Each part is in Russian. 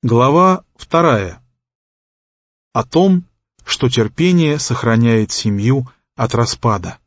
Глава 2. О том, что терпение сохраняет семью от распада.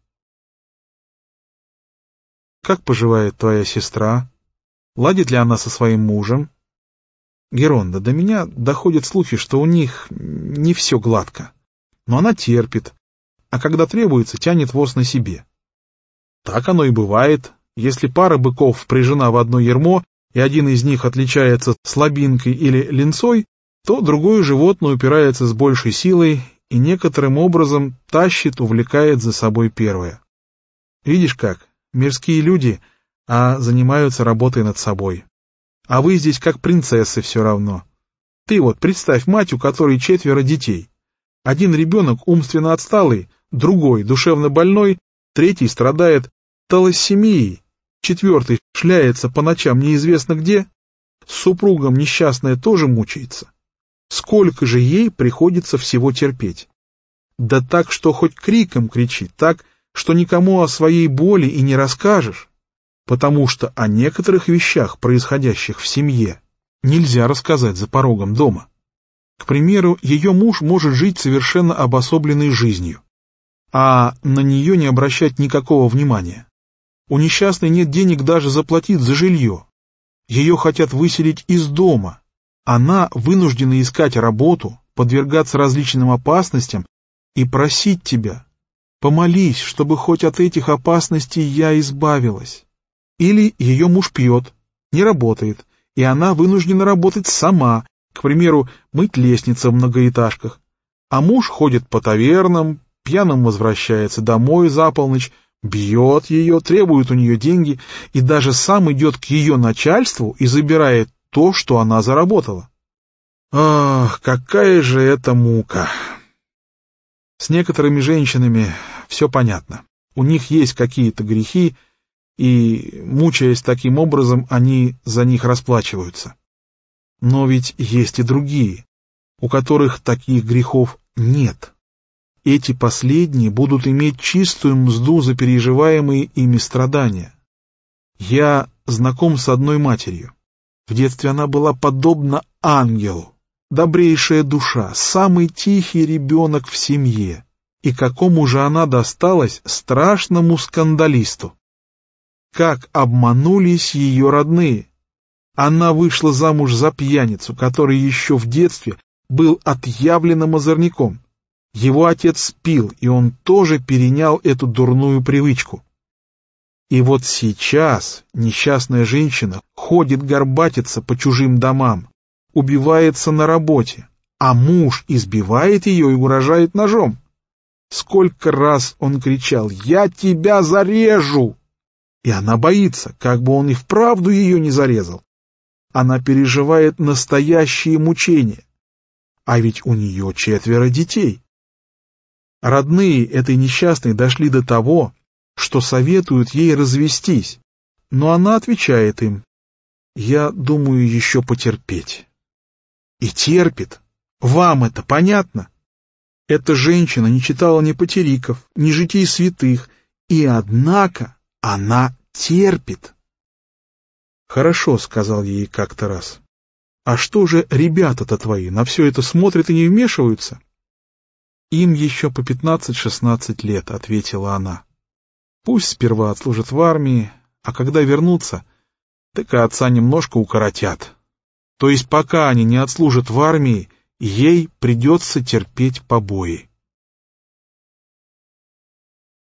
Как поживает твоя сестра? Ладит ли она со своим мужем? Геронда, до меня доходят слухи, что у них не все гладко. Но она терпит, а когда требуется, тянет воз на себе. Так оно и бывает. Если пара быков впряжена в одно ярмо, и один из них отличается слабинкой или линцой, то другое животное упирается с большей силой и некоторым образом тащит, увлекает за собой первое. Видишь как, мирские люди, а занимаются работой над собой. А вы здесь как принцессы все равно. Ты вот представь мать, у которой 4 детей. Один ребенок умственно отсталый, другой душевно больной, третий страдает талассемией, 4 шляется по ночам неизвестно где, с супругом несчастная тоже мучается. Сколько же ей приходится всего терпеть? Да так, что хоть криком кричи, так, что никому о своей боли и не расскажешь, потому что о некоторых вещах, происходящих в семье, нельзя рассказать за порогом дома. К примеру, ее муж может жить совершенно обособленной жизнью, а на нее не обращать никакого внимания. У несчастной нет денег даже заплатить за жилье. Ее хотят выселить из дома. Она вынуждена искать работу, подвергаться различным опасностям и просить тебя: помолись, чтобы хоть от этих опасностей я избавилась. Или ее муж пьет, не работает, и она вынуждена работать сама, к примеру, мыть лестницы в многоэтажках. А муж ходит по тавернам, пьяным возвращается домой за полночь, бьет ее, требует у нее деньги и даже сам идет к ее начальству и забирает то, что она заработала. Ах, какая же это мука! С некоторыми женщинами все понятно. У них есть какие-то грехи, и, мучаясь таким образом, они за них расплачиваются. Но ведь есть и другие, у которых таких грехов нет. Эти последние будут иметь чистую мзду за переживаемые ими страдания. Я знаком с одной матерью. В детстве она была подобна ангелу, добрейшая душа, самый тихий ребенок в семье. И какому же она досталась страшному скандалисту? Как обманулись ее родные! Она вышла замуж за пьяницу, который еще в детстве был отъявленным озорником. Его отец пил, и он тоже перенял эту дурную привычку. И вот сейчас несчастная женщина ходит горбатиться по чужим домам, убивается на работе, а муж избивает ее и угрожает ножом. Сколько раз он кричал: «Я тебя зарежу!» И она боится, как бы он и вправду ее не зарезал. Она переживает настоящие мучения. А ведь у нее 4 детей. Родные этой несчастной дошли до того, что советуют ей развестись, но она отвечает им: «Я думаю еще потерпеть». И терпит. Вам это понятно? Эта женщина не читала ни патериков, ни житий святых, и однако она терпит. «Хорошо», — сказал ей как-то раз. «А что же ребята-то твои на все это смотрят и не вмешиваются?» «Им еще по 15-16 лет», — ответила она. «Пусть сперва отслужат в армии, а когда вернутся, так и отца немножко укоротят. То есть пока они не отслужат в армии, ей придется терпеть побои».